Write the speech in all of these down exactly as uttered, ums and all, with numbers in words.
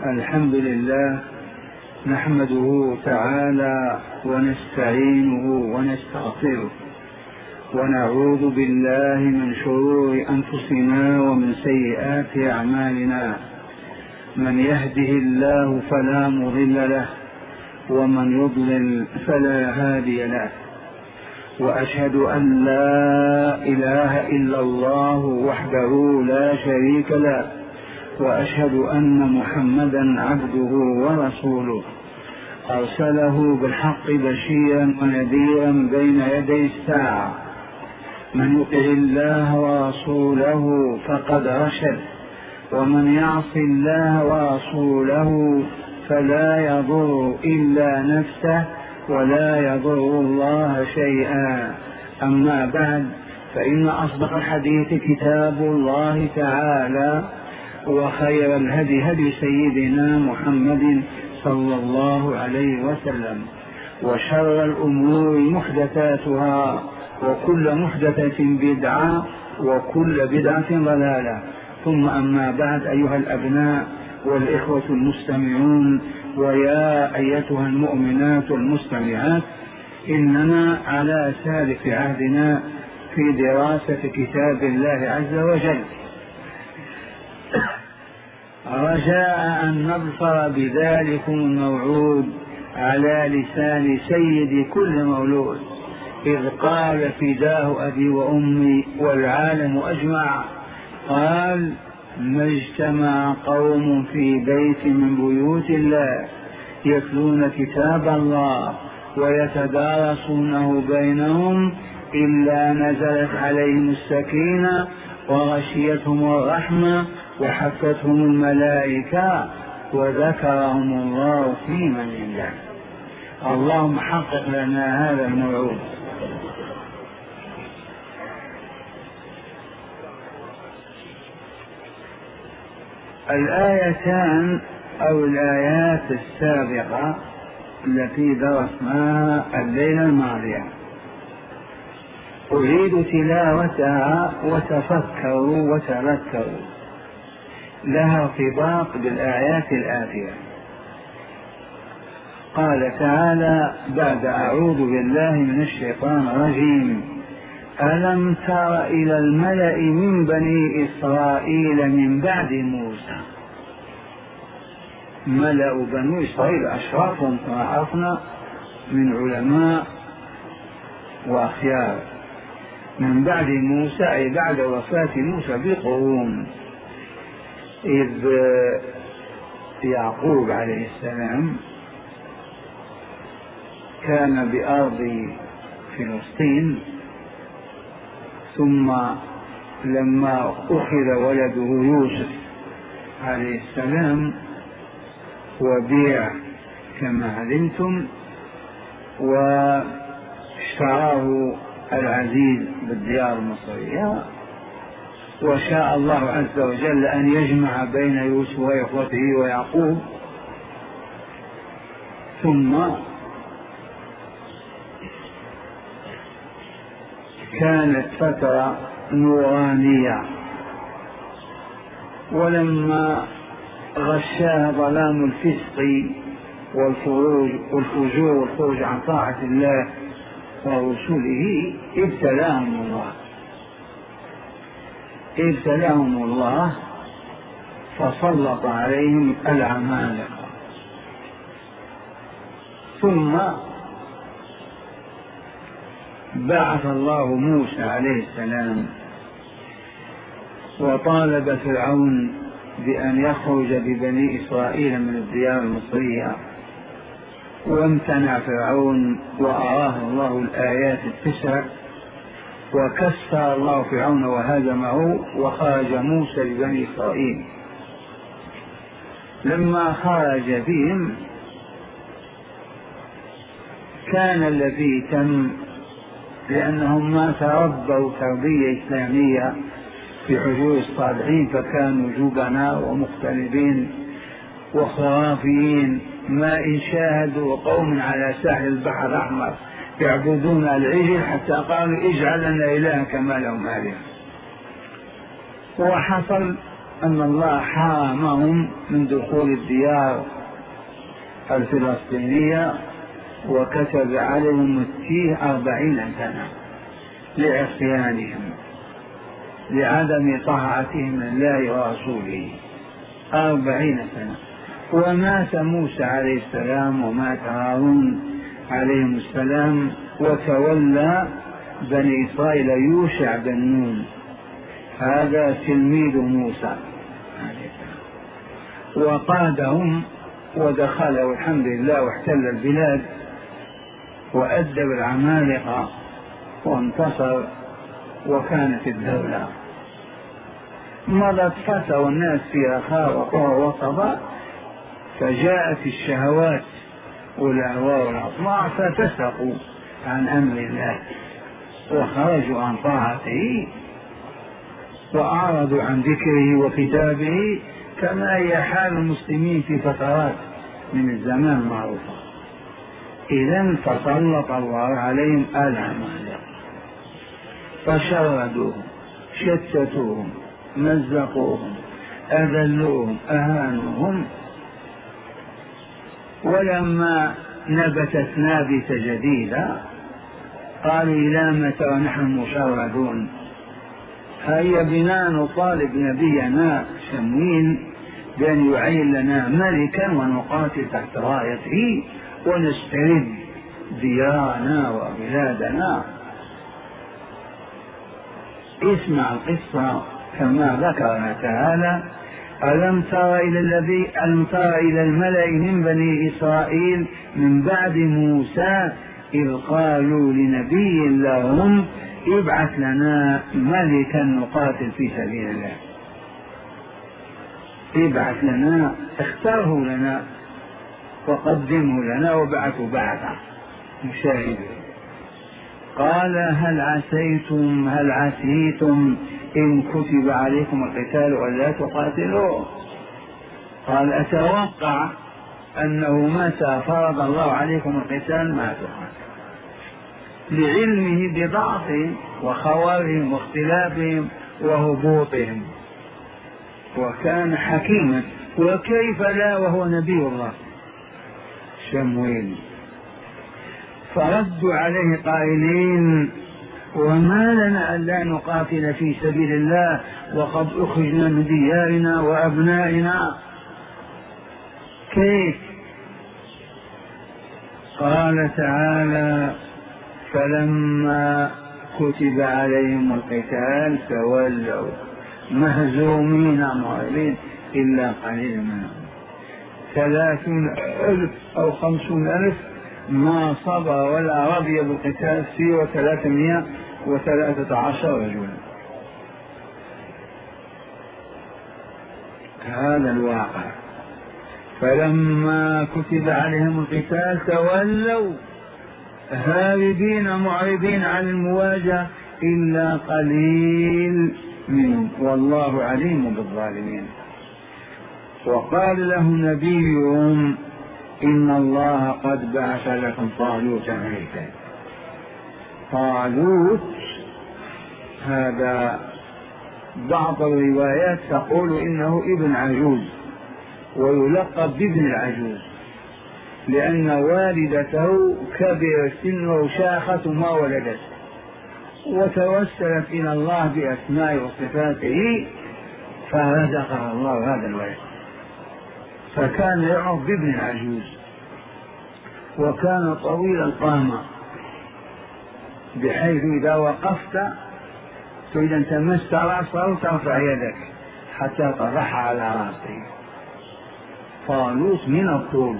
الحمد لله نحمده تعالى ونستعينه ونستغفره ونعوذ بالله من شرور أنفسنا ومن سيئات أعمالنا. من يهده الله فلا مضل له ومن يضلل فلا هادي له، وأشهد أن لا إله إلا الله وحده لا شريك له، وأشهد أن محمدا عبده ورسوله أرسله بالحق بشيرا ونذيرا بين يدي الساعة. من يطع الله ورسوله فقد رشد، ومن يعص الله ورسوله فلا يضر إلا نفسه ولا يضر الله شيئا. أما بعد، فإن أصدق الحديث كتاب الله تعالى، وخير الهدي هدي سيدنا محمد صلى الله عليه وسلم، وشر الأمور محدثاتها، وكل محدثة بدعة، وكل بدعة ضلالة. ثم أما بعد، أيها الأبناء والإخوة المستمعون، ويا أيتها المؤمنات المستمعات، إننا على سالف عهدنا في دراسة كتاب الله عز وجل، رجاء أن نظفر بذلكم الموعود على لسان سيد كل مولود، إذ قال فداه أبي وأمي والعالم أجمع، قال: ما اجتمع قوم في بيت من بيوت الله يتلون كتاب الله ويتدارسونه بينهم إلا نزلت عليهم السكينة وغشيتهم الرحمة وحفتهم الملائكة وذكرهم الله في من عنده. اللهم حقق لنا هذا الموعود. الآيتان أو الآيات السابقة التي درسناها الليلة الماضية أريد تلاوتها وتفكروا وتذكروا، لها ارتباط بالآيات الآتية. قال تعالى بعد: أعوذ بالله من الشيطان الرجيم: ألم تر إلى الملأ من بني إسرائيل من بعد موسى. ملأ بني إسرائيل أشرافهم كما عرفنا من علماء وأخيار، من بعد موسى أي بعد وفاة موسى بقرون، إذ يعقوب عليه السلام كان بأرض فلسطين، ثم لما أخذ ولده يوسف عليه السلام وبيع كما علمتم، واشتراه العزيز بالديار المصرية، وشاء الله عز وجل أن يجمع بين يوسف وإخوته ويعقوب، ثم كانت فترة نورانية، ولما غشاها ظلام الفسق والفروج والفجور والخروج عن طاعة الله ورسوله ابتلاهم الله ابتلاهم الله فسلط عليهم العمالقة. ثم بعث الله موسى عليه السلام وطالب فرعون بأن يخرج ببني إسرائيل من الديار المصرية، وامتنع فرعون وأراه الله الآيات التسع، وكسر الله فرعون وهزمه، وخرج موسى لبني إسرائيل. لما خرج بهم كان الذي تم، لأنهم ما تربوا تربية إسلامية في حجور الصالحين، فكانوا جبناء ومختلفين وخرافيين، ما إن شاهدوا قوم على ساحل البحر الأحمر يعبدون العجل حتى قالوا: اجعل لنا إلها كما لهم آلهة. وحصل أن الله حرمهم من دخول الديار الفلسطينية وكتب عليهم التيه أربعين سنة لعصيانهم لعدم طاعتهم لله ورسوله أربعين سنة. ومات موسى عليه السلام ومات هارون عليهم السلام وتولى بني إسرائيل يوشع بن نون، هذا تلميذ موسى وقادهم ودخل الحمد لله واحتل البلاد وأدب العمالقة وانتصر وكانت الدولة. مضت فترة والناس فيها خاء وصبا، فجاءت الشهوات والأهواء والأطماع فتسقوا عن أمر الله وخرجوا عن طاعته وأعرضوا عن ذكره وكتابه، كما هي حال المسلمين في فترات من الزمان المعروفة. إذن فسلط الله عليهم العمالقة فشردوهم شتتوهم مزقوهم أذلوهم أهانوهم. ولما نبتت نابتة جديدة قالوا إلى متى ونحن مشردون؟ هيا بنا نطالب نبينا شمويل بأن يعين لنا ملكا ونقاتل تحت رايته ونسترد ديارنا وبلادنا. اسمع القصة كما ذكرنا تعالى: ألم تر إلى الذي ألم تر إلى الملأ من بني إسرائيل من بعد موسى إذ قالوا لنبي لهم ابعث لنا ملكا نقاتل في سبيل الله. ابعث لنا، اختاره لنا وقدمه لنا وبعثوا بعثه مشاهده. قال هل عسيتم هل عسيتم إن كتب عليكم القتال ألا تقاتلوا؟ قال أتوقع أنه متى فرض الله عليكم القتال ما تقاتلوا، لعلمه بضعفهم وخوارهم واختلافهم وهبوطهم، وكان حكيما. وكيف لا وهو نبي الله شمويل. فردوا عليه قائلين: وما لنا ألا نقاتل في سبيل الله وقد أخرجنا من ديارنا وأبنائنا؟ كيف؟ قال تعالى: فلما كتب عليهم القتال تولوا مهزومين معرضين إلا قليل منهم، ثلاثون ألف أو خمسون ألف ما صبر ولا رضي بالقتال سوى ثلاثمائة وثلاثة عشر رجلا. هذا الواقع. فلما كتب عليهم القتال تولوا هاربين معرضين عن المواجهة إلا قليل منهم والله عليم بالظالمين. وقال له نبيهم: إن الله قد بعث لكم طالوت ملكا. طالوت هذا بعض الروايات تقول إنه ابن عجوز ويلقب بابن العجوز، لأن والدته كبر سنه وشاخت ما ولدت، وتوسلت إلى الله بأسماء وصفاته فرزقها الله هذا الولد، فكان يعرف بابن العجوز. وكان طويل القامة بحيث إذا وقفت تريد أن تمس رأسه ترفع يدك حتى تضعها على رأسه. طالوت من الطول،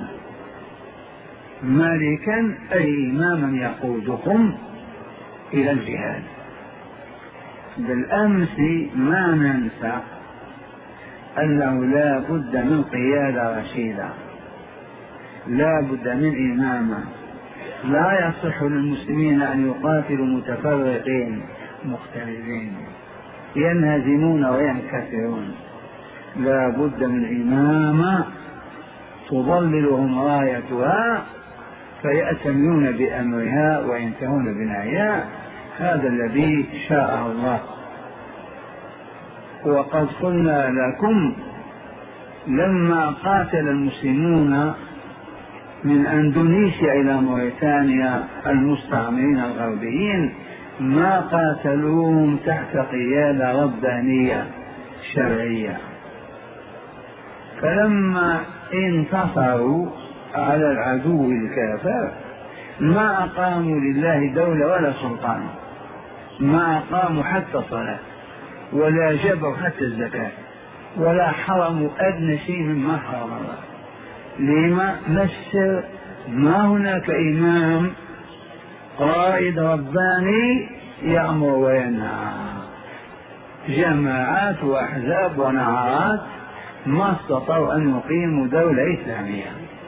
ملكا أي إماما يقودكم إلى الجهاد. بالأمس ما ننسى أنه لا بد من قيادة رشيدة، لا بد من إمامة. لا يصح للمسلمين أن يقاتلوا متفرقين مختلفين ينهزمون وينكسرون، لا بد من إمامة تظللهم رايتها فيأتمرون بأمرها وينتهون بنهيها. هذا الذي شاء الله. وقد قلنا لكم لما قاتل المسلمون من أندونيسيا إلى موريتانيا المستعمرين الغربيين ما قاتلوهم تحت قيادة ربانية شرعية، فلما انتصروا على العدو الكافر ما أقاموا لله دولة ولا سلطان، ما أقاموا حتى صلاة ولا جبروا حتى الزكاة ولا حرموا أدنى شيء مما حرم الله. لما؟ السر؟ ما هناك إمام قائد رباني يأمر وينهى، جماعات وأحزاب ونعرات ما استطاعوا أن يقيموا دولة إسلامية.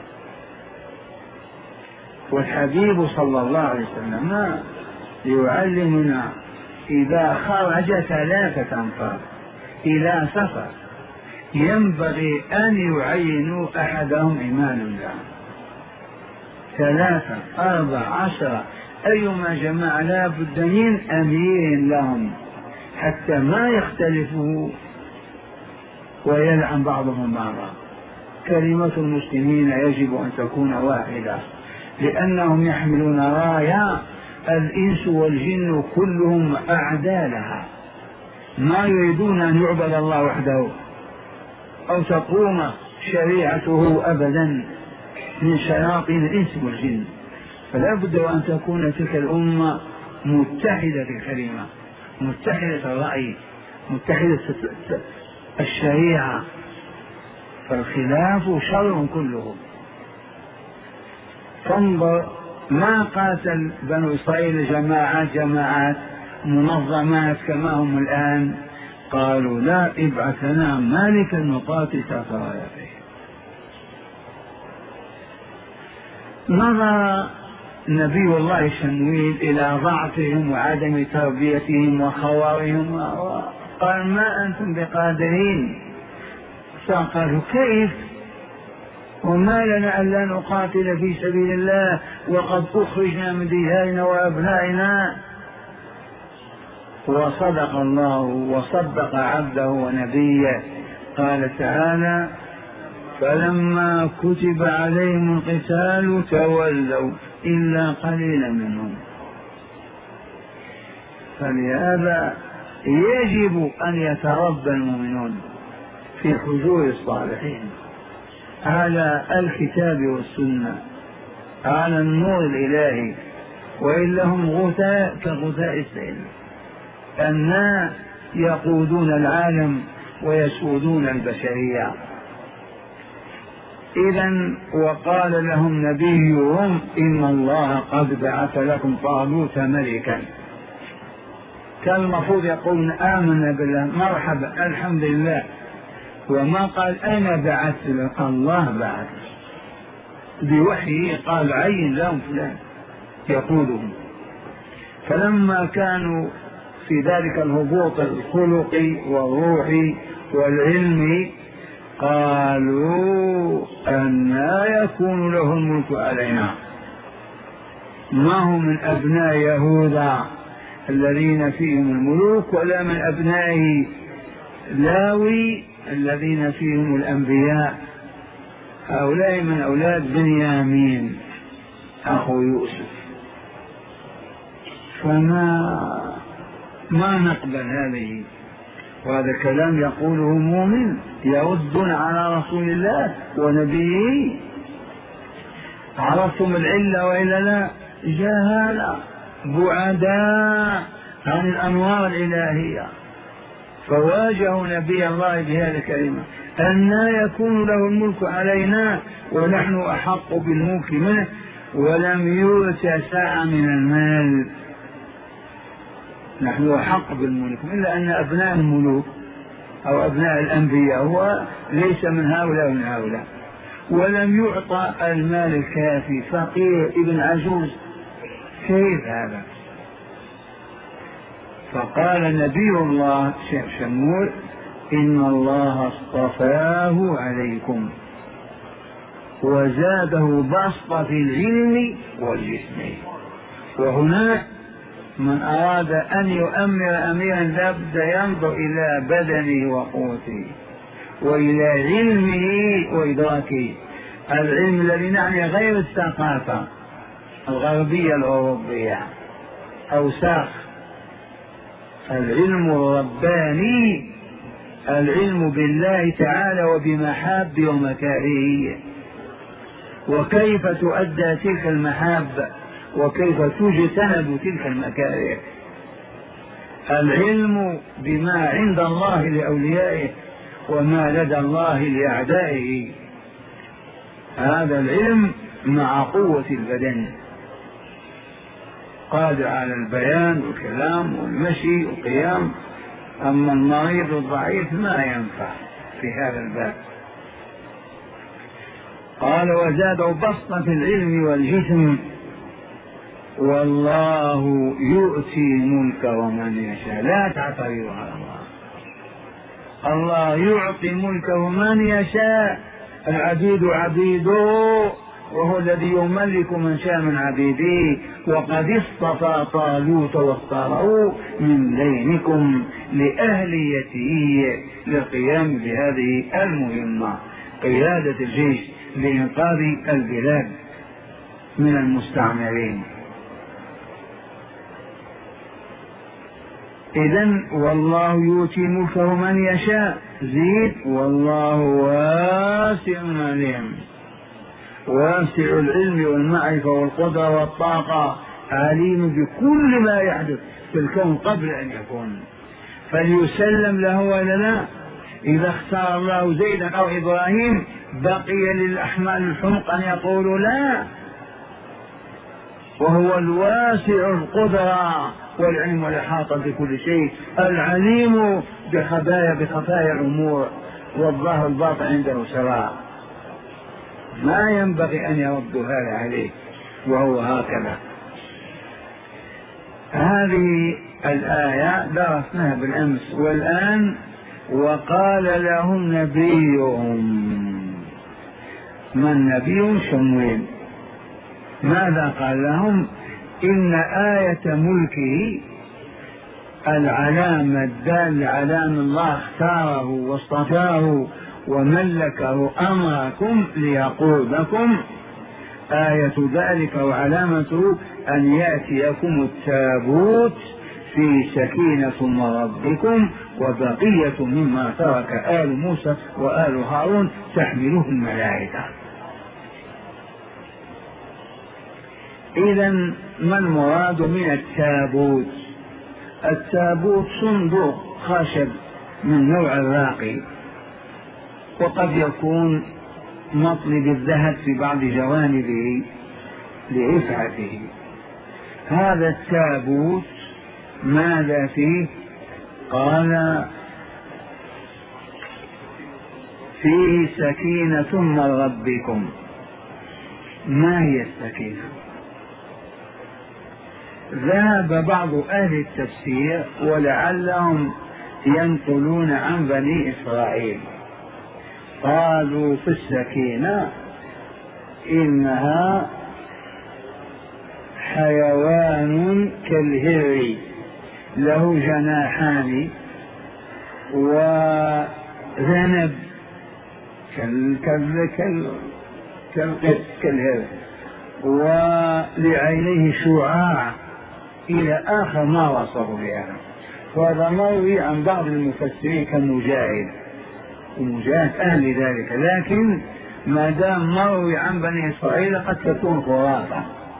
والحبيب صلى الله عليه وسلم يعلمنا إذا خرج ثلاثة أنفار إلى سفر ينبغي أن يعينوا أحدهم إماما لهم، ثلاثة أربع عشرة أيما جماعة لا بد من أمير لهم حتى ما يختلفوا ويلعن بعضهم بعضا. كلمة المسلمين يجب أن تكون واحدة لأنهم يحملون راية الإنس والجن كلهم أعداء لها، ما يريدون أن يعبد الله وحده أو تقوم شريعته أبدا من شياطين الإنس والجن. فلا بد أن تكون تلك الأمة متحدة الكلمة، متحدة الرأي، متحدة الشريعة، فالخلاف شر كله. فانظر ما قاتل بنو إسرائيل جماعات جماعات منظمات كما هم الآن، قالوا لا ابعث لنا مالكا نقاتل تحت رايته. نظر نبي الله شمويل إلى ضعفهم وعدم تربيتهم وخوارهم قال ما أنتم بقادرين. فقالوا كيف وما لنا ألا نقاتل في سبيل الله وقد أخرجنا من ديارنا وأبنائنا. وصدق الله وصدق عبده ونبيه، قال تعالى فلما كتب عليهم القتال تولوا إلا قليلا منهم. فلهذا يجب أن يتربى المؤمنون في حضور الصالحين على الكتاب والسنة، على النور الإلهي، وإلا هم غثاء كغثاء السيل، الناس يقودون العالم ويسودون البشرية. إذن وقال لهم نبيهم إن الله قد بعث لكم طالوت ملكا. كان المفروض يقولون آمنا بالله مرحبا الحمد لله، وما قال أنا بعثت لك، الله بعث بوحيه قال عين لهم فلان يقودهم. فلما كانوا في ذلك الهبوط الخلقي والروحي والعلمي قالوا أنى يكون له الملك علينا، ما هم من أبناء يهوذا الذين فيهم الملوك ولا من أبناء لاوي الذين فيهم الأنبياء، هؤلاء من أولاد بنيامين أخو يوسف. فما ما نقبل هذه، وهذا كلام يقوله مؤمن يرد على رسول الله ونبيه. عرفتم العلة وإلا لا؟ جهالة بعداء عن الأنوار الإلهية، فواجهوا نبي الله بهذه الكلمة أنى يكون له الملك علينا ونحن أحق بالملك منه ولم يؤت ساعة من المال. نحن أحق بالملك، إلا أن أبناء الملوك أو أبناء الأنبياء هو ليس من هؤلاء ومن هؤلاء، ولم يعطى المال الكافي، فقير ابن عجوز، كيف هذا؟ فقال نبي الله شيخ شمول إن الله اصطفاه عليكم وزاده بسطة في العلم والجسم. وهنا من أراد أن يؤمر أميرا لابد ينظر إلى بدنه وقوته وإلى علمه وإدراكه. العلم الذي نعني غير الثقافة الغربية الأوروبية أوساخ، العلم الرباني، العلم بالله تعالى وبمحابه ومكارهه، وكيف تؤدى تلك المحاب وكيف تجتنب تلك المكاره. العلم بما عند الله لأوليائه وما لدى الله لأعدائه، هذا العلم مع قوة البدن قادر على البيان والكلام والمشي والقيام. أما المريض الضعيف ما ينفع في هذا الباب. قال وزادوا بسطة في العلم والجسم والله يؤتي ملكه من يشاء. لا تعترضوا على الله، الله يعطي ملكه من يشاء. العبيد عبيده وهو الذي يملك من شاء من عبيده. وقد اصطفى طالوت واختاره من بينكم لأهليته للقيام بهذه المهمة، قيادة الجيش لإنقاذ البلاد من المستعمرين. إذن والله يؤتي ملكه من يشاء. زيد والله واسع عليم، واسع العلم والمعرفة والقدرة والطاقة، عليم بكل ما يحدث في الكون قبل أن يكون. فليسلم له ولا لا؟ إذا اختار الله زيدا أو إبراهيم بقي للأحمال الحمق أن يقولوا لا، وهو الواسع القدرة والعلم والإحاطة بكل شيء، العليم بخبايا بخفايا الأمور، والظاهر الباطن عنده سواء. ما ينبغي أن يرد هذا عليه، وهو هكذا. هذه الآية درسناها بالأمس. والآن وقال لهم نبيهم، من نبي شمويل، ماذا قال لهم؟ إن آية ملكه العلامة الدالة على أن الله اختاره واصطفاه وملكه أمركم ليقودكم، آية ذلك وعلامته أن يأتيكم التابوت في سكينة من ربكم وبقية مما ترك آل موسى وآل هارون تحمله الملائكة. إذن ما المراد من التابوت؟ التابوت صندوق خشب من نوع الراقي، وقد يكون مطلب الذهب في بعض جوانبه لرفعته. هذا التابوت ماذا فيه؟ قال فيه سكينة من ربكم. ما هي السكينة؟ ذهب بعض أهل التفسير ولعلهم ينقلون عن بني إسرائيل، قالوا في السكينة إنها حيوان كالهر له جناحان وذنب كالهر ولعينيه شعاع إلى آخر ما وصفوا بها. وهذا مروي عن بعض المفسرين كمجاهد، ومجاهد أهل ذلك، لكن ما دام مروي عن بني إسرائيل قد تكون خرافة.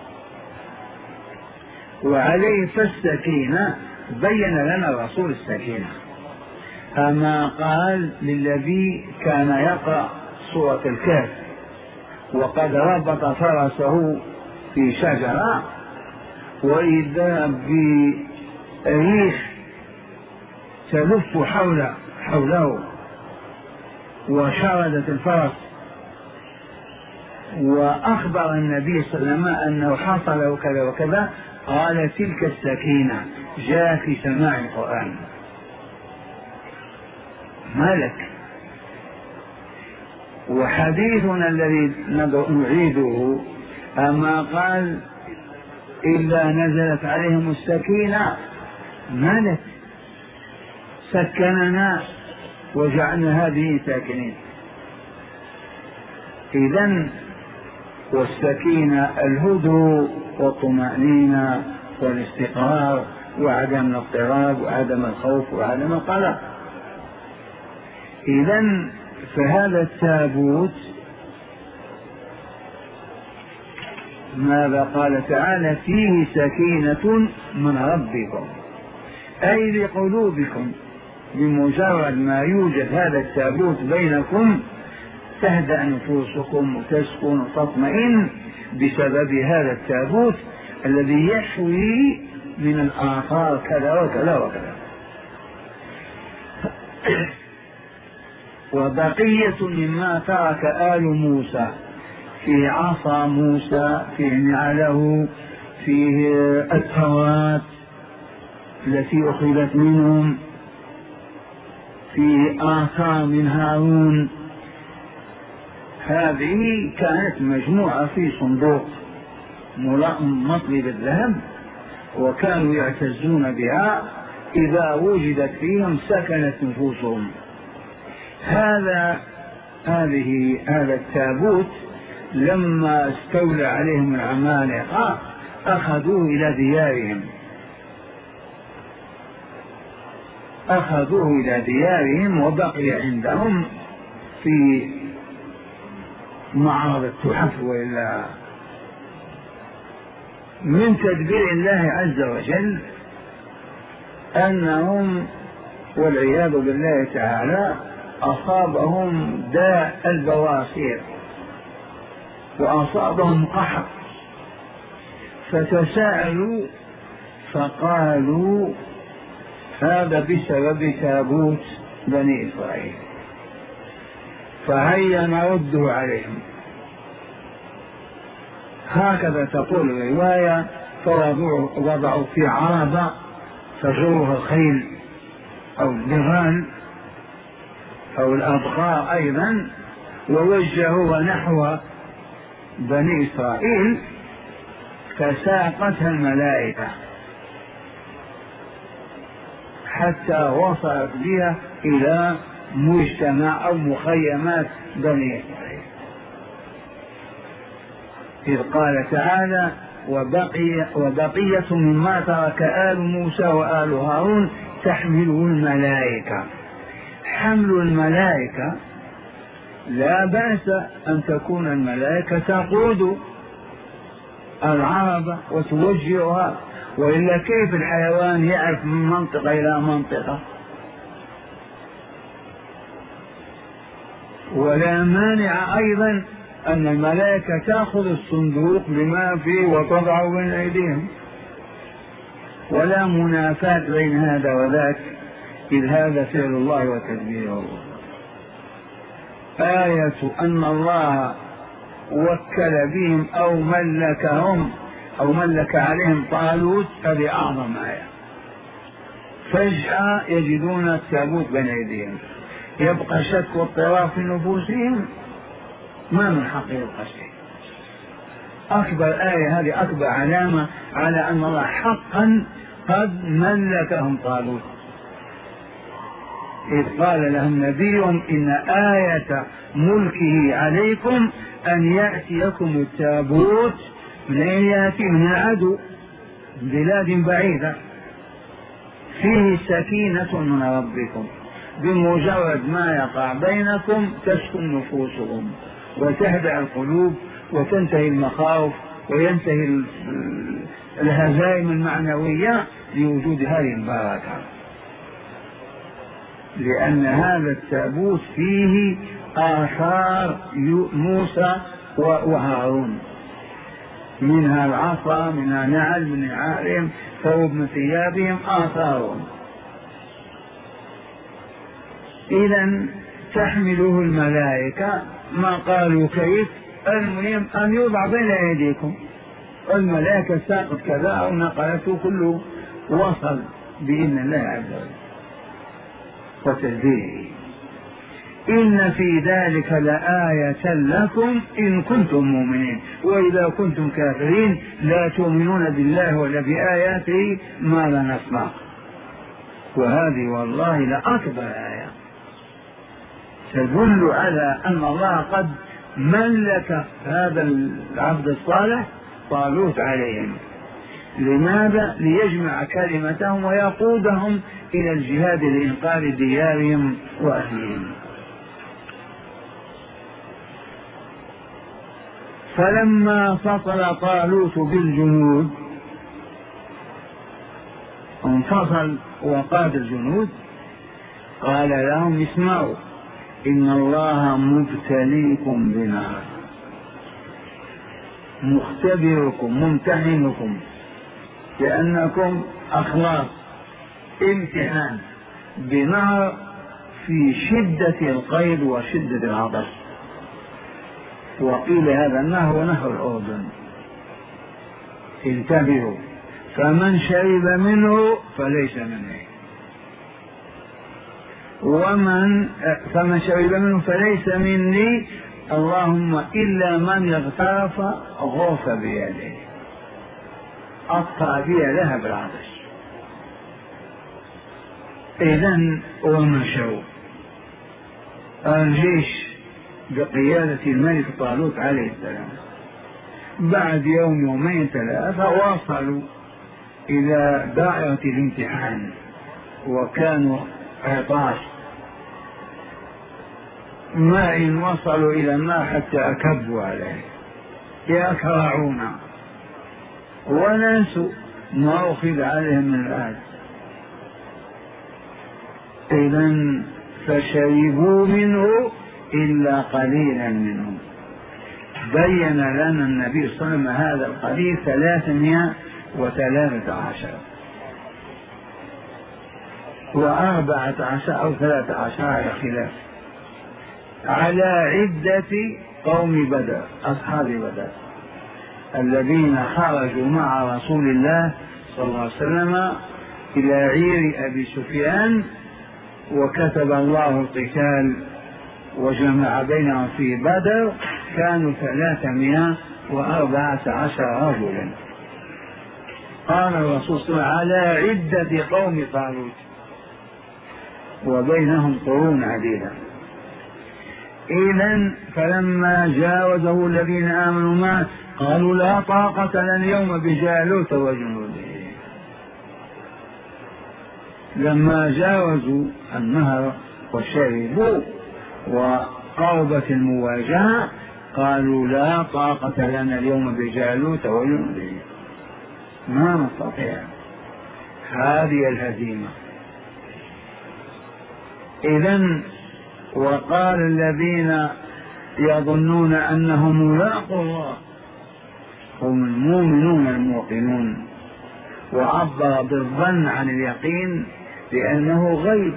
وعليه فالسكينة بين لنا الرسول السكينة، أما قال للذي كان يقرأ سورة الكهف وقد ربط فرسه في شجرة وإذا بريح تلف حوله حوله وشردت الفرس، وأخبر النبي صلى الله عليه وسلم أنه حصل له كذا وكذا، قال تلك السكينة جاء في سماع القرآن. مالك. وحديثنا الذي نعيده أما قال إلا نزلت عليهم السكينة، مالت سكننا وجعلنا هذه ساكنين. إذن والسكينة الهدوء والطمأنينة والاستقرار وعدم الاضطراب وعدم الخوف وعدم القلق. إذن فهذا التابوت ماذا قال تعالى؟ فيه سكينة من ربكم، أي لقلوبكم. بمجرد ما يوجد هذا التابوت بينكم تهدأ نفوسكم وتسكن وتطمئن بسبب هذا التابوت الذي يحوي من الآثار كذا وكذا وكذا. وبقية مما ترك آل موسى، فيه عصا موسى، فيه نعله، فيه التوراة التي أخذت منهم، فيه آثار من هارون. هذه كانت مجموعة في صندوق مطلي بالذهب، وكانوا يعتزون بها، إذا وجدت فيهم سكنت نفوسهم. هذا هذه هذا التابوت لما استولى عليهم العمالقة أخذوه إلى ديارهم، أخذوه إلى ديارهم وبقي عندهم في معرض التحف. وإلا من تدبير الله عز وجل أنهم والعياذ بالله تعالى أصابهم داء البواسير وأصابهم قحط، فتساءلوا فقالوا هذا بسبب تابوت بني إسرائيل، فهيا نرده عليهم. هكذا تقول الرواية. فوضعوا في عربة تجرها الخيل أو البغال أو الأبقار أيضا، ووجهوا نحو بني إسرائيل، فساقتها الملائكة حتى وصلت بها إلى مجتمع أو مخيمات بني إسرائيل. إذ قال تعالى وبقي وبقية مما ترك آل موسى وآل هارون تحمله الملائكة. حمل الملائكة لا بأس أن تكون الملائكة تقود العربة وتوجهها، وإلا كيف الحيوان يعرف من منطقة إلى منطقة؟ ولا مانع أيضا أن الملائكة تأخذ الصندوق بما فيه وتضعه بين أيديهم، ولا منافاة بين هذا وذاك، إذ هذا فعل الله وتدبيره. آية أن الله وكل بهم أو ملكهم أو ملك عليهم طالوت هذه أعظم آية. فجأة يجدون التابوت بين أيديهم، يبقى شك واضطراب في نفوسهم، ما من حق يبقى شيء. أكبر آية هذه أكبر علامة على أن الله حقا قد ملكهم طالوت، إذ قال لهم نبيهم إن آية ملكه عليكم أن يأتيكم التابوت من أين يأتي؟ من العدو، بلاد بعيدة، فيه سكينة من ربكم. بمجرد ما يقع بينكم تسكن نفوسهم وتهدأ القلوب وتنتهي المخاوف وينتهي الهزائم المعنوية لوجود هذه البركة، لأن هذا التابوت فيه آثار موسى وهارون، منها العصا، منها نعل من نعالهم، ثوب من ثيابهم، آثارهم. إذن تحمله الملائكة، ما قالوا كيف، المهم أن يوضع بين أيديكم. الملائكة ساقط كذا أو نقلته كله وصل بإذن الله عز وجل وتدبيره. إن في ذلك لآية لكم إن كنتم مؤمنين، وإذا كنتم كافرين لا تؤمنون بالله ولا بآياته ماذا نصنع؟ وهذه والله لأكبر آية تدل على أن الله قد ملك هذا العبد الصالح طالوت عليهم. لماذا؟ ليجمع كلمتهم ويقودهم إلى الجهاد لإنقاذ ديارهم وأهلهم. فلما فصل طالوت بالجنود، انفصل وقاد الجنود، قال لهم اسمعوا إن الله مبتليكم بنار، مختبركم ممتحنكم، لأنكم أخلاص امتحان بنار في شدة القيد وشدة العطش. وقيل هذا النهر هو نهر الأردن. انتبهوا، فمن شرب منه فليس مني، ومن فمن شرب منه فليس مني، اللهم إلا من اغترف غرف بيده أقطع بها لها بالعطش. إذن ومشوا الجيش بقيادة الملك طالوت عليه السلام. بعد يوم يومين ثلاثة واصلوا إلى دائرة الامتحان، وكانوا عطاش، ما إن وصلوا إلى الماء حتى أكبوا عليه يكرعون ونسوا ما أخذ عليهم من الآن. إذن فشربوا منه إلا قليلا منهم. بين لنا النبي صلى الله عليه وسلم هذا القليل ثلاثمائة وثلاثة عشر وأربعة عشر أو ثلاثة عشر على خلاف، على عدة قوم بدر، أصحاب بدر الذين خرجوا مع رسول الله صلى الله عليه وسلم إلى عير أبي سفيان، وكتب الله القتال وجمع بينهم في بدر، كانوا ثلاثمائة وأربعة عشر رجلا. قال الرسول صلى الله عليه وسلم على عدة قوم طالوت، وبينهم قرون عديدة. إذن فلما جاوزه الذين آمنوا معه قالوا لا طاقة لنا اليوم بجالوت وجنوده. لما جاوزوا النهر وشربوا وقربت المواجهة قالوا لا طاقة لنا اليوم بجالوت وجنوده، ما نستطيع، هذه الهزيمة. إذن وقال الذين يظنون أنهم ملاقوا الله هم المؤمنون الموقنون، وعبر بالظن عن اليقين لأنه غيب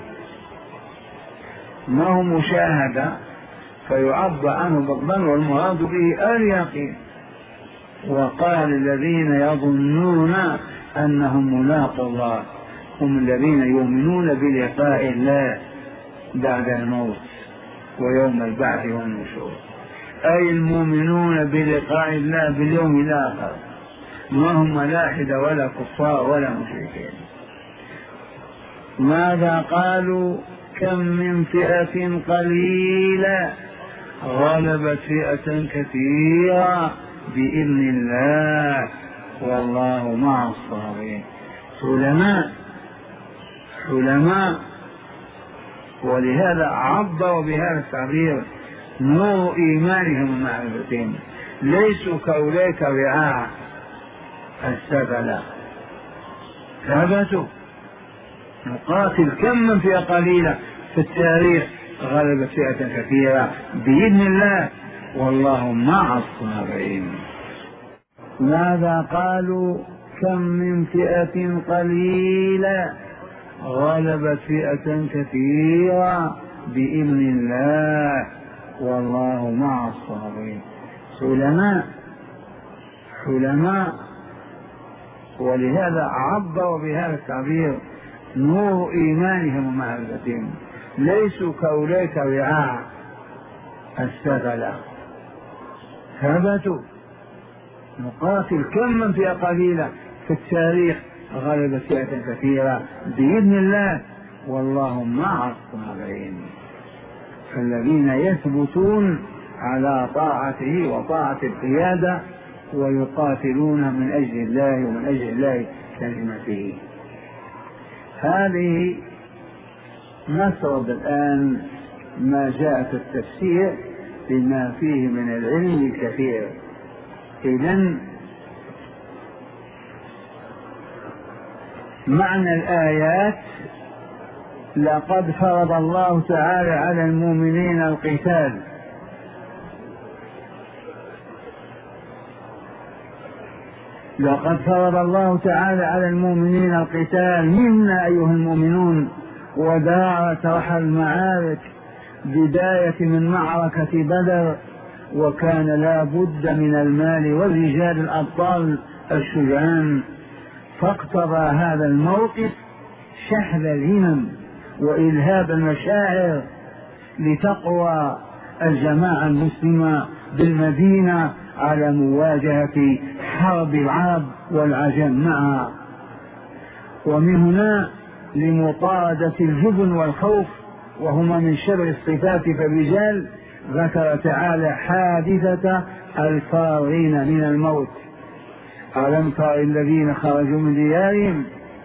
ما هو مشاهدة، فيعبر عنه بالظن والمراد به اليقين. وقال الذين يظنون أنهم ملاقوا الله هم الذين يؤمنون بلقاء الله بعد الموت ويوم البعث والنشور، أي المؤمنون بلقاء الله باليوم الآخر، ما هم ملاحدة ولا كفار ولا مشركين. ماذا قالوا؟ كم من فئة قليلة غلبت فئة كثيرة بإذن الله والله مع الصابرين. حلماء حلماء ولهذا عبروا بهذا التعبير نور إيمانهم ومعرفتهم، ليسوا كأولئك رعاع السفلة، ثبتوا. نقاتل كم من فئة قليلة في التاريخ غلبت فئة كثيرة بإذن الله والله مع الصابرين. ماذا قالوا؟ كم من فئة قليلة غلبت فئة كثيرة بإذن الله والله مع الصابرين. حلماء حلماء ولهذا عبروا بهذا التعبير نور إيمانهم ومعرفتهم، ليسوا كأولئك الرعاع السفلة، ثبتوا. نقاتل كم من فئة قليلة في التاريخ غلبت فئة كثيرة بإذن الله، والله مع الصابرين. فالذين يثبتون على طاعته وطاعة القيادة ويقاتلون من أجل الله ومن أجل الله كلمته. هذه نسرد الآن ما جاء في التفسير بما فيه من العلم الكثير. إذن معنى الآيات: لقد فرض الله تعالى على المؤمنين القتال، لقد فرض الله تعالى على المؤمنين القتال منا أيها المؤمنون، ودارت رحى المعارك، بداية من معركة بدر، وكان لا بد من المال والرجال الأبطال الشجعان، فاقتضى هذا الموقف شحذ الهمم وإلهاب المشاعر لتقوى الجماعة المسلمة بالمدينة على مواجهة حرب العرب والعجم معها. ومن هنا لمطاردة الجبن والخوف وهما من شر الصفات في الرجال ذكر تعالى حادثة الفارين من الموت. ألم تر الذين خرجوا من ديارهم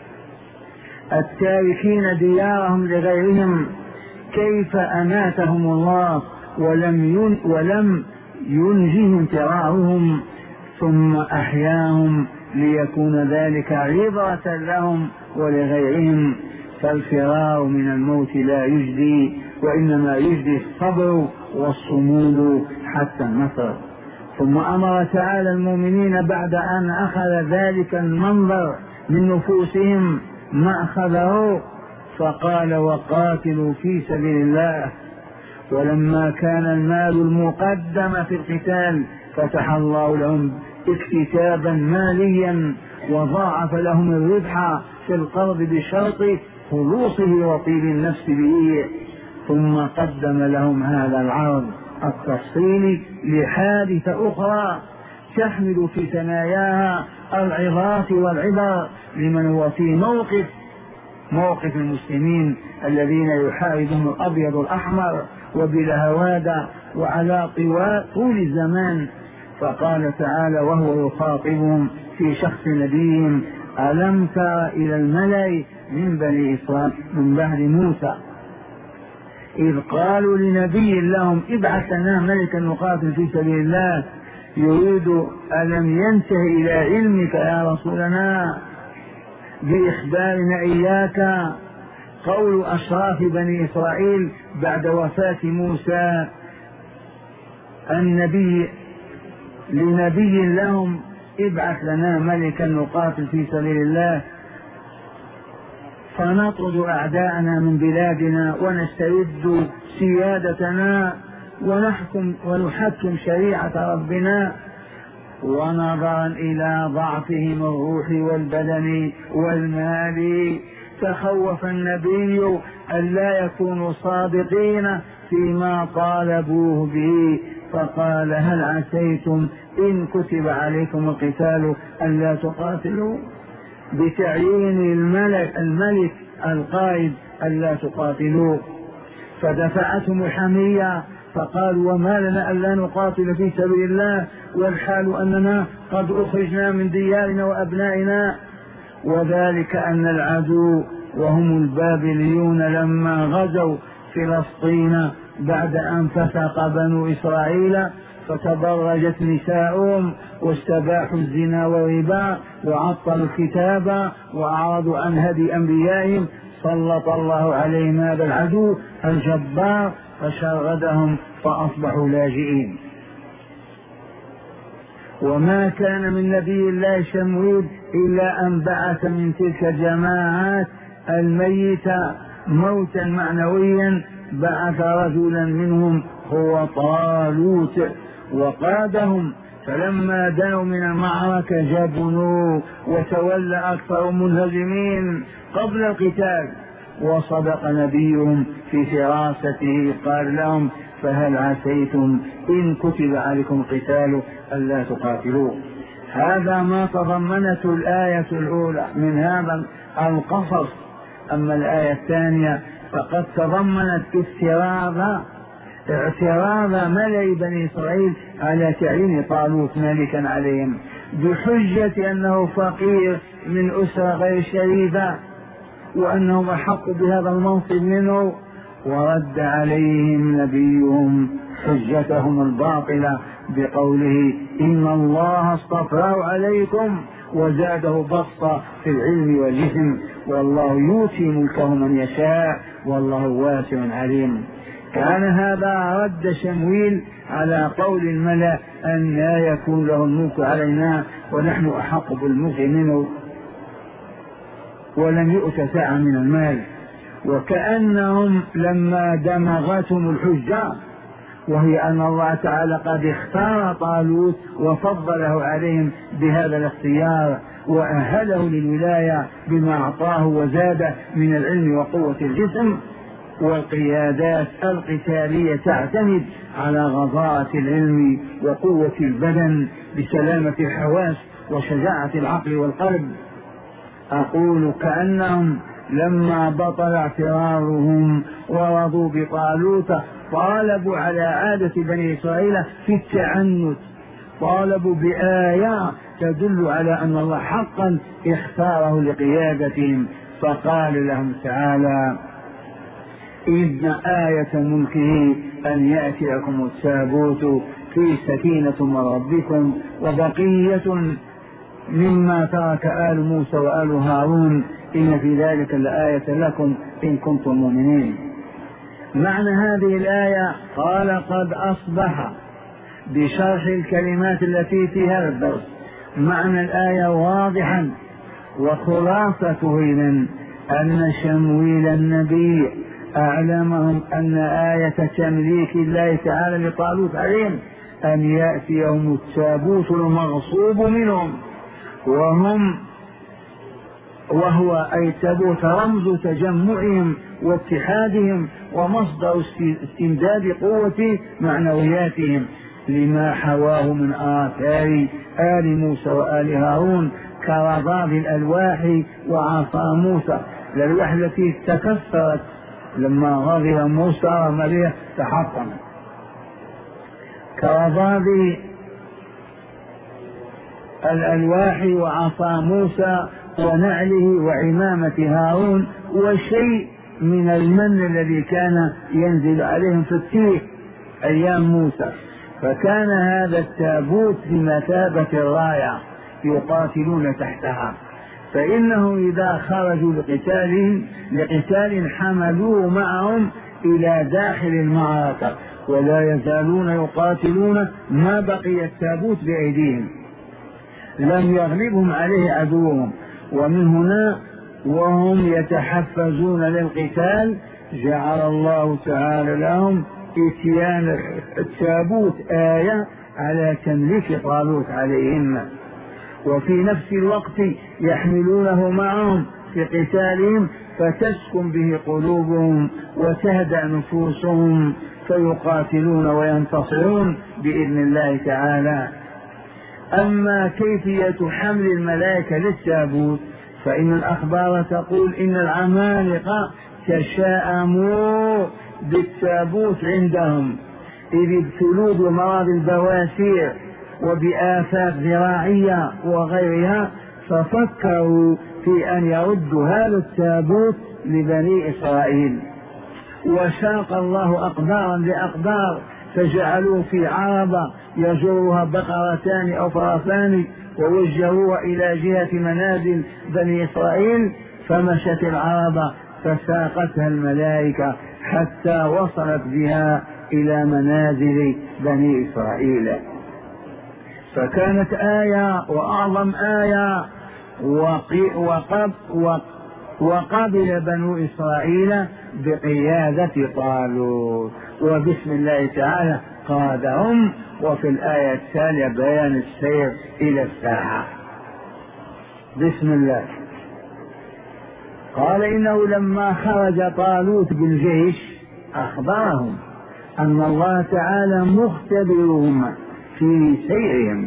التاركين ديارهم لغيرهم كيف أماتهم الله ولم ين ولم ينجهم فرارهم ثم أحياهم ليكون ذلك عبرة لهم ولغيرهم. فالفرار من الموت لا يجدي، وإنما يجدي الصبر والصمود حتى النصر. ثم أمر تعالى المؤمنين بعد أن أخذ ذلك المنظر من نفوسهم ما أخذه فقال: وقاتلوا في سبيل الله. ولما كان المال المقدم في القتال فتح الله لهم اكتسابا ماليا وضاعف لهم الربح في القرض بشرط خلوصه وطيب النفس به، ثم قدم لهم هذا العرض التفصيلي لحادثة أخرى تحمل في ثناياها العظات والعبر لمن هو في موقف موقف المسلمين الذين يحاربهم الأبيض الأحمر وبلا هوادة وعلى طول الزمان. فقال تعالى وهو يخاطبهم في شخص نبيهم: ألم تر إلى الملأ من بني إسرائيل من بعد موسى إذ قالوا لنبي لهم ابعث لنا ملكا نقاتل في سبيل الله يريد ألم ينته إلى علمك يا رسولنا بإخبارنا إياك قول أشراف بني إسرائيل بعد وفاة موسى النبي لنبي لهم ابعث لنا ملكا نقاتل في سبيل الله فنطرد أعداءنا من بلادنا ونسترد سيادتنا ونحكم ونحكم شريعة ربنا. ونظرا إلى ضعفهم الروح والبدن والمال تخوف النبي ألا يكونوا صادقين فيما طالبوه به، فقال: هل عسيتم إن كتب عليكم القتال ألا تقاتلوا؟ بتعيين الملك الملك القائد ألا تقاتلوا. فدفعتهم الحمية فقالوا: وما لنا ألا نقاتل في سبيل الله والحال أننا قد أخرجنا من ديارنا وأبنائنا. وذلك أن العدو وهم البابليون لما غزوا فلسطين بعد أن فسق بنو إسرائيل فتبرجت نساؤهم واستباحوا الزنا والربا وعطلوا الكتاب وأعرضوا عن هدي أنبيائهم، سلط الله عليهم هذا العدو الجبار فشردهم فأصبحوا لاجئين. وما كان من نبي الله شمويل إلا أن بعث من تلك الجماعات الميتة موتا معنويا، بعث رجلا منهم هو طالوت وقادهم، فلما دنوا من المعركة جبنوا وتولى أكثر منهزمين قبل القتال، وصدق نبيهم في فراسته قال لهم فهل عسيتم إن كتب عليكم القتال ألا تقاتلوا. هذا ما تضمنته الآية الأولى من هذا القصص. أما الآية الثانية فقد تضمنت افتراض اعتراض ملأ بني إسرائيل على تعيين طالوت ملكا عليهم بحجة أنه فقير من أسرة غير شريفة وأنهم أحق بهذا المنصب منه، ورد عليهم نبيهم حجتهم الباطلة بقوله إن الله اصطفاه عليكم وزاده بسطة في العلم والجسم والله يؤتي ملكه من يشاء والله واسع عليم. كان هذا رد شمويل على قول الملأ أن لا يكون له الملك علينا ونحن أحق بالملك منه، ولم يؤت ساعة من المال. وكأنهم لما دمغتهم الحجة وهي أن الله تعالى قد اختار طالوت وفضله عليهم بهذا الاختيار وأهله للولاية بما أعطاه وزاده من العلم وقوة الجسم، والقيادات القتالية تعتمد على غضاءة العلم وقوة البدن بسلامة الحواس وشجاعة العقل والقلب. أقول كأنهم لما بطل اعتراضهم ورضوا بطالوت طالبوا على عادة بني إسرائيل في التعنت، طالبوا بآية تدل على أن الله حقا اختاره لقيادتهم، فقال لهم تعالى إن آية ملكه أن يأتيكم التابوت في سكينة من ربكم وبقية مما ترك آل موسى وآل هارون إن في ذلك لآية لكم إن كنتم مؤمنين. معنى هذه الآية قال قد أصبح بشرح الكلمات التي فيها الدرس معنى الآية واضحا، وخلاصته إذن أن شمويل النبي أعلمهم أن آية تمليك الله تعالى لطالوت عليهم أن يأتيهم التابوت المغصوب منهم، وهم وهو أي التابوت رمز تجمعهم واتحادهم ومصدر استمداد قوة معنوياتهم لما حواه من آثار آل موسى وآل هارون كرضاب الألواح وعصا موسى، الألواح التي تكسرت لما غضب موسى رمليه تحطم، كرضاب الألواح وعصا موسى ونعله وعمامة هارون وشيء من المن الذي كان ينزل عليهم في التيه أيام موسى. فكان هذا التابوت بمثابة الراية يقاتلون تحتها، فإنهم إذا خرجوا لقتالهم لقتال حملوه معهم إلى داخل المعركة ولا يزالون يقاتلون ما بقي التابوت بأيديهم، لم يغلبهم عليه عدوهم. ومن هنا وهم يتحفزون للقتال جعل الله تعالى لهم اتيان التابوت آية على تمليك طالوت عليهم، وفي نفس الوقت يحملونه معهم في قتالهم فتسكن به قلوبهم وتهدأ نفوسهم فيقاتلون وينتصرون بإذن الله تعالى. أما كيفية حمل الملائكة للتابوت فإن الأخبار تقول إن العمالقة تشاءموا بالتابوت عندهم إذ ابتلوا بمرض البواسير وبآفات زراعية وغيرها، ففكروا في أن يردوا هذا التابوت لبني إسرائيل، وشاق الله أقدارا لأقدار فجعلوه في عربة يجرها بقرتان أو فرسان ووجهوها إلى جهة منازل بني إسرائيل، فمشت العربة فساقتها الملائكة حتى وصلت بها إلى منازل بني إسرائيل. فكانت آية وأعظم آية، وقبل بنو إسرائيل بقيادة طالوت وبسم الله تعالى قادهم، وفي الآية التالية بيان السير إلى الساعة. بسم الله. قال إنه لما خرج طالوت بالجيش أخبرهم أن الله تعالى مختبرهم في سيرهم،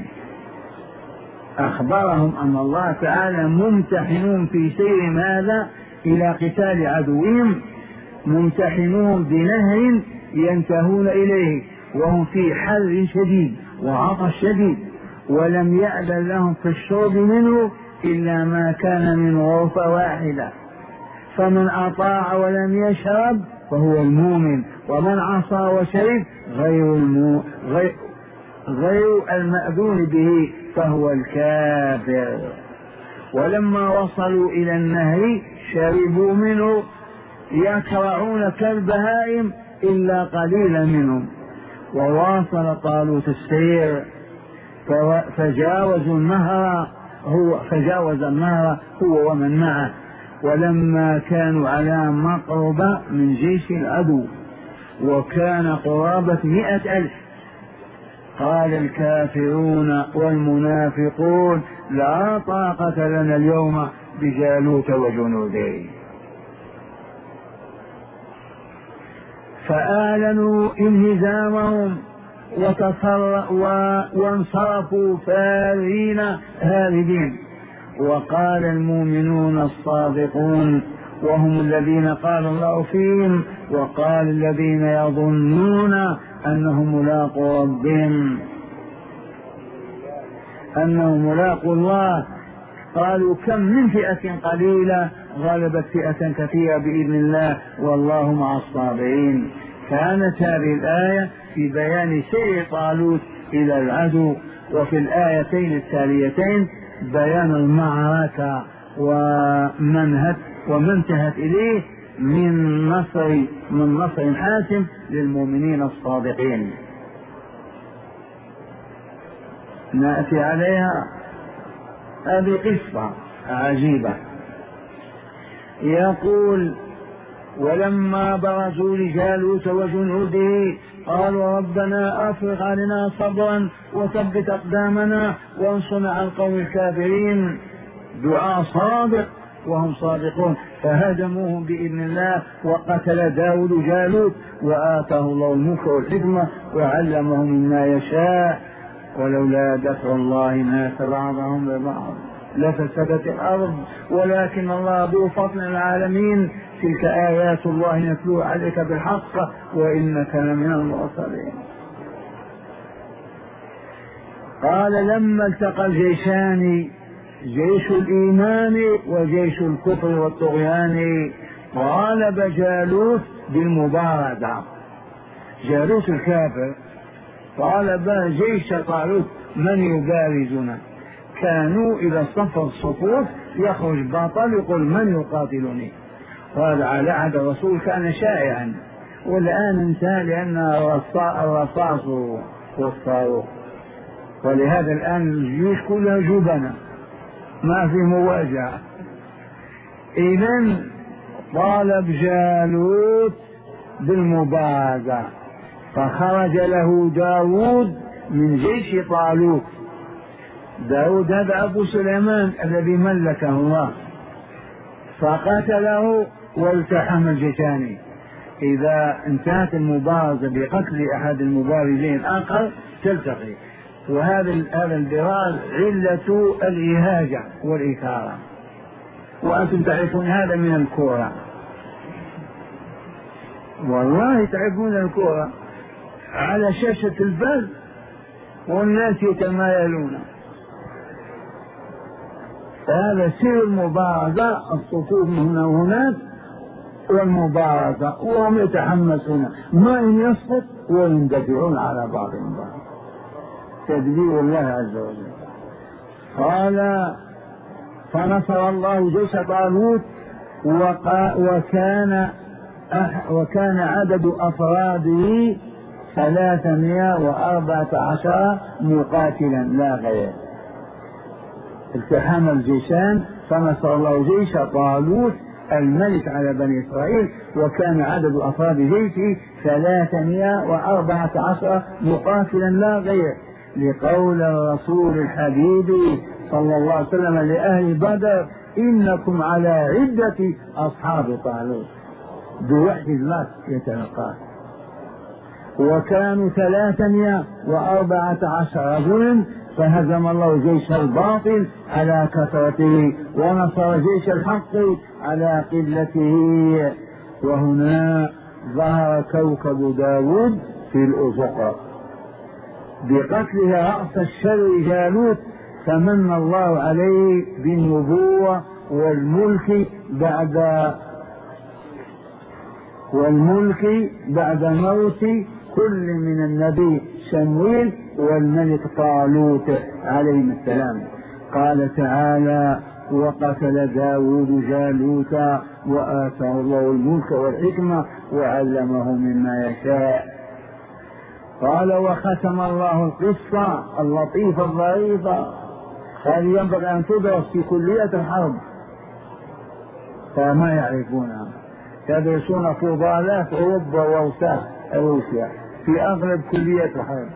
أخبرهم أن الله تعالى ممتحنون في سيرهم هذا إلى قتال عدوهم، ممتحنون بنهر ينتهون إليه وهم في حر شديد وعطش شديد، ولم يأذن لهم في الشرب منه إلا ما كان من غرفة واحدة، فمن أطاع ولم يشرب فهو المؤمن، ومن عصى وشرب غير, المو... غير... غير المأذون به فهو الكافر. ولما وصلوا إلى النهر شربوا منه يكرعون كالبهائم إلا قليلا منهم. وواصل طالوت السير فجاوزوا النهر هو فجاوز النهر هو ومن معه، ولما كانوا على مقربة من جيش العدو وكان قرابة مئة ألف، قال الكافرون والمنافقون لا طاقة لنا اليوم بجالوت وجنوده، فأعلنوا انهزامهم وانصرفوا فارين هاربين. وقال المؤمنون الصادقون وهم الذين قال الله فيهم وقال الذين يظنون أنهم ملاقو ربهم أنهم ملاقو الله، قالوا كم من فئة قليلة غلبت فئة كثيرة بإذن الله والله مع الصابرين. كانت هذه الآية في بيان سير طالوت إلى العدو، وفي الآيتين التاليتين بيان المعركة ومن ومن انتهت إليه من نصر من نصر حاسم للمؤمنين الصادقين. نأتي عليها هذه قصة عجيبة. يقول ولما برزوا لجالوت وجنوده قالوا ربنا أفرغ علينا صبرا وثبت أقدامنا وانصرنا على القوم الكافرين. دعاء صادق وهم صادقون، فهزموهم بإذن الله وقتل داود جالوت وآتاه الله الملك والحكمة وعلمه مما يشاء، ولولا دفع الله الناس بعضهم ببعض لفسدت الأرض ولكن الله ذو فضل العالمين. تلك آيات الله نتلوها عليك بالحق وإنك لمن المرسلين. قال لما التقى الجيشان جيش الإيمان وجيش الكفر والطغيان غالب جالوت بالمبارزة. جالوت الكافر طالب جيش طالوت من يبارزنا، كانوا إذا صف الصفوف يخرج بطل يقول من يقاتلني، وهذا على عهد الرسول كان شائعا، والآن انتهى لأن الرصاص والصاروخ، ولهذا الآن الجيوش كلها جبنة ما في مواجهة. إذن طالب جالوت بالمبارزة، فخرج له داود من جيش طالوت. داود هذا أبو سليمان الذي ملكه الله، فقتله والتحم الجيشان. إذا انتهت المبارزة بقتل أحد المبارزين آخر تلتقي، وهذا هذا البراز علة الإهاجة والإثارة، وأنتم تعرفون هذا من الكورة، والله تعرفون الكورة على شاشة البث والناس يتمايلون. هذا سر المبارزة، الصفوف هنا وهناك والمبارزة، وهم يتحمسون ما إن يسقط ويندفعون على بعضهم بعض، تدبير الله عز وجل. قال فنصر الله جيش طالوت وكان وكان عدد أفراده ثلاثمائة وأربعة عشر مقاتلا لا غير. التحم الجيشان فنصر الله جيش طالوت الملك على بني إسرائيل، وكان عدد أفراد جيشه ثلاثمائة وأربعة عشر مقاتلا لا غير، لقول الرسول الحبيب صلى الله عليه وسلم لأهل بدر إنكم على عدة أصحاب طالوت، بوحي الله يتلقاه. وكانوا ثلاثمائة وأربعة عشر رجلا، فهزم الله جيش الباطل على كثرته ونصر جيش الحق على قلته. وهنا ظهر كوكب داود في الأفق بقتله رأس الشر جالوت، فمن الله عليه بالنبوة والملك بعد والملك بعد موت كل من النبي شمويل والملك طالوت عليهم السلام. قال تعالى: وقتل داود جالوت وآتاه الله الملك والحكمة وعلمه مما يشاء. قال: وختم الله القصة اللطيفة الظريفة، هذه ينبغي أن تدرس في كلية الحرب، فما يعرفونها، يدرسون فضالات أوروبا وأوساط روسيا في أغلب كلية الحرب.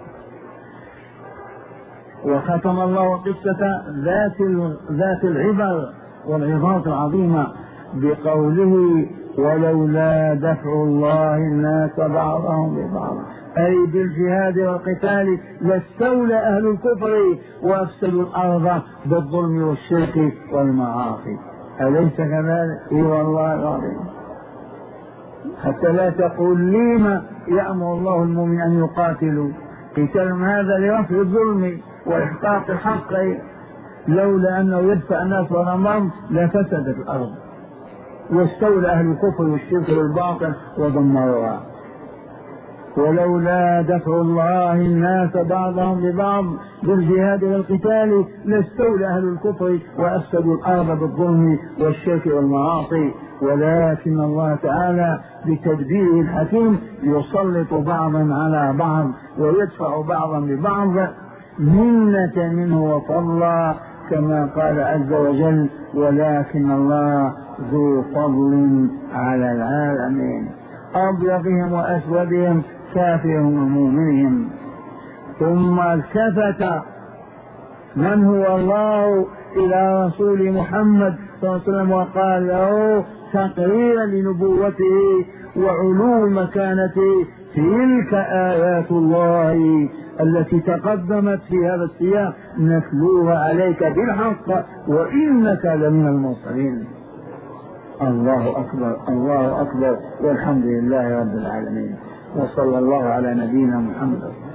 وختم الله قصة ذات ذات العبر والعظات العظيمة بقوله: ولولا دفع الله الناس بعضهم ببعض، أي بالجهاد والقتال لاستولى أهل الكفر وأفسدوا الأرض بالظلم والشرك والمعاصي. أليس كذلك؟ إي والله العظيم. حتى لا تقول لما يأمر الله المؤمن أن يقاتلوا، قتال هذا لرفع الظلم وإحقاق الحق، لولا أنه يدفع الناس والأمر لفسدت الأرض واستولى أهل الكفر والشرك والباطل ودمروها. ولولا دفع الله الناس بعضهم ببعض بالجهاد والقتال لاستولى أهل الكفر وأفسدوا الأرض بالظلم والشرك والمعاصي، ولكن الله تعالى بتدبيره الحكيم يسلط بعضا على بعض ويدفع بعضا ببعض منة منه وفضلا، كما قال عز وجل: ولكن الله ذو فضل على العالمين، أبيضهم وأسودهم كافرهم ومؤمنهم. ثم التفت من هو الله إلى رسول محمد صلى الله عليه وسلم وقال له تقريرا لنبوته وعلو مكانته: تلك آيات الله التي تقدمت في هذا السياق نتلوها عليك بالحق وإنك لمن المرسلين. الله أكبر، الله أكبر، والحمد لله رب العالمين، وصلى الله على نبينا محمد.